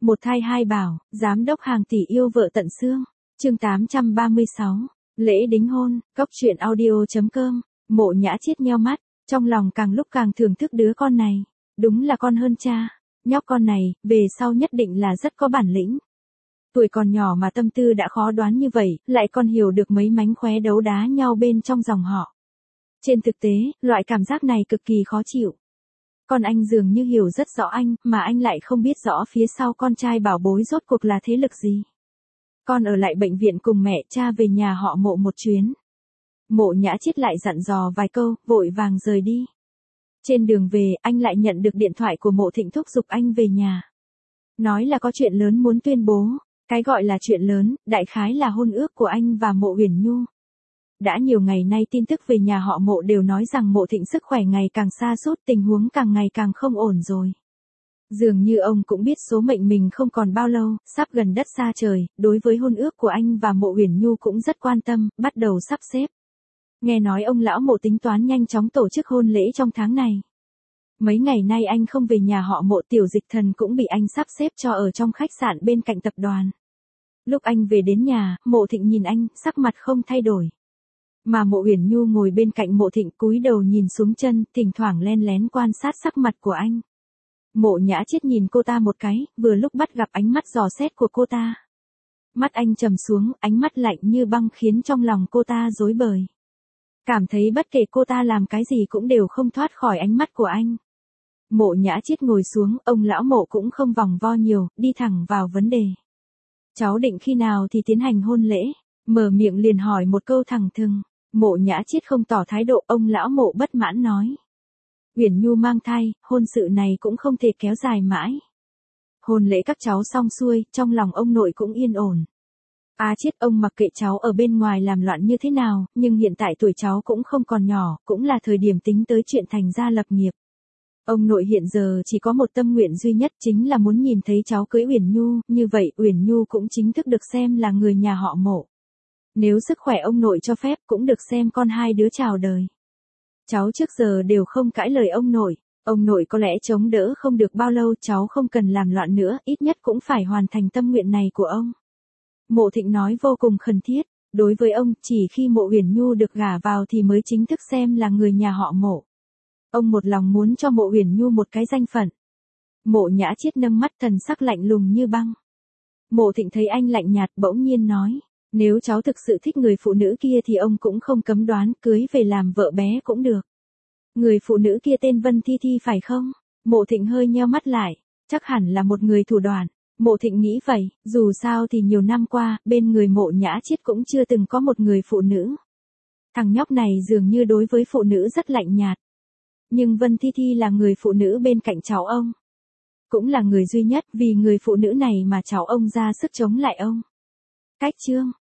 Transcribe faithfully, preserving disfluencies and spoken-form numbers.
Một thai hai bảo, giám đốc hàng tỷ yêu vợ tận xương. Chương tám trăm ba mươi sáu. Lễ đính hôn, cốc truyện audio.com. Mộ Nhã Chiết nheo mắt, trong lòng càng lúc càng thưởng thức đứa con này. Đúng là con hơn cha. Nhóc con này, về sau nhất định là rất có bản lĩnh. Tuổi còn nhỏ mà tâm tư đã khó đoán như vậy, lại còn hiểu được mấy mánh khóe đấu đá nhau bên trong dòng họ. Trên thực tế, loại cảm giác này cực kỳ khó chịu. Con anh dường như hiểu rất rõ anh, mà anh lại không biết rõ phía sau con trai bảo bối rốt cuộc là thế lực gì. Con ở lại bệnh viện cùng mẹ, cha về nhà họ Mộ một chuyến. Mộ Nhã Chiết lại dặn dò vài câu, vội vàng rời đi. Trên đường về, anh lại nhận được điện thoại của Mộ Thịnh thúc giục anh về nhà. Nói là có chuyện lớn muốn tuyên bố. Cái gọi là chuyện lớn, đại khái là hôn ước của anh và Mộ Uyển Nhu. Đã nhiều ngày nay tin tức về nhà họ Mộ đều nói rằng Mộ Thịnh sức khỏe ngày càng sa sút, tình huống càng ngày càng không ổn rồi. Dường như ông cũng biết số mệnh mình không còn bao lâu, sắp gần đất xa trời, đối với hôn ước của anh và Mộ Uyển Nhu cũng rất quan tâm, bắt đầu sắp xếp. Nghe nói ông lão Mộ tính toán nhanh chóng tổ chức hôn lễ trong tháng này. Mấy ngày nay anh không về nhà họ Mộ, Tiểu Dịch Thần cũng bị anh sắp xếp cho ở trong khách sạn bên cạnh tập đoàn. Lúc anh về đến nhà, Mộ Thịnh nhìn anh, sắc mặt không thay đổi. Mà Mộ Uyển Nhu ngồi bên cạnh Mộ Thịnh cúi đầu nhìn xuống chân, thỉnh thoảng len lén quan sát sắc mặt của anh. Mộ Nhã Chiết nhìn cô ta một cái, vừa lúc bắt gặp ánh mắt dò xét của cô ta. Mắt anh trầm xuống, ánh mắt lạnh như băng khiến trong lòng cô ta rối bời. Cảm thấy bất kể cô ta làm cái gì cũng đều không thoát khỏi ánh mắt của anh. Mộ Nhã Chiết ngồi xuống, ông lão Mộ cũng không vòng vo nhiều, đi thẳng vào vấn đề. Cháu định khi nào thì tiến hành hôn lễ? Mở miệng liền hỏi một câu thẳng thừng. Mộ Nhã Chiết không tỏ thái độ, ông lão Mộ bất mãn nói. Uyển Nhu mang thai, hôn sự này cũng không thể kéo dài mãi. Hôn lễ các cháu xong xuôi, trong lòng ông nội cũng yên ổn. A Chiết, ông mặc kệ cháu ở bên ngoài làm loạn như thế nào, nhưng hiện tại tuổi cháu cũng không còn nhỏ, cũng là thời điểm tính tới chuyện thành gia lập nghiệp. Ông nội hiện giờ chỉ có một tâm nguyện duy nhất, chính là muốn nhìn thấy cháu cưới Uyển Nhu, như vậy Uyển Nhu cũng chính thức được xem là người nhà họ Mộ. Nếu sức khỏe ông nội cho phép cũng được xem con hai đứa chào đời. Cháu trước giờ đều không cãi lời ông nội, ông nội có lẽ chống đỡ không được bao lâu, cháu không cần làm loạn nữa, ít nhất cũng phải hoàn thành tâm nguyện này của ông. Mộ Thịnh nói vô cùng khẩn thiết, đối với ông, chỉ khi Mộ Uyển Nhu được gả vào thì mới chính thức xem là người nhà họ Mộ. Ông một lòng muốn cho Mộ Uyển Nhu một cái danh phận. Mộ Nhã Chiết nâng mắt, thần sắc lạnh lùng như băng. Mộ Thịnh thấy anh lạnh nhạt, bỗng nhiên nói, nếu cháu thực sự thích người phụ nữ kia thì ông cũng không cấm đoán, cưới về làm vợ bé cũng được. Người phụ nữ kia tên Vân Thi Thi phải không? Mộ Thịnh hơi nheo mắt lại, chắc hẳn là một người thủ đoạn. Mộ Thịnh nghĩ vậy, dù sao thì nhiều năm qua, bên người Mộ Nhã Chiết cũng chưa từng có một người phụ nữ. Thằng nhóc này dường như đối với phụ nữ rất lạnh nhạt. Nhưng Vân Thi Thi là người phụ nữ bên cạnh cháu ông. Cũng là người duy nhất, vì người phụ nữ này mà cháu ông ra sức chống lại ông. Cách chương,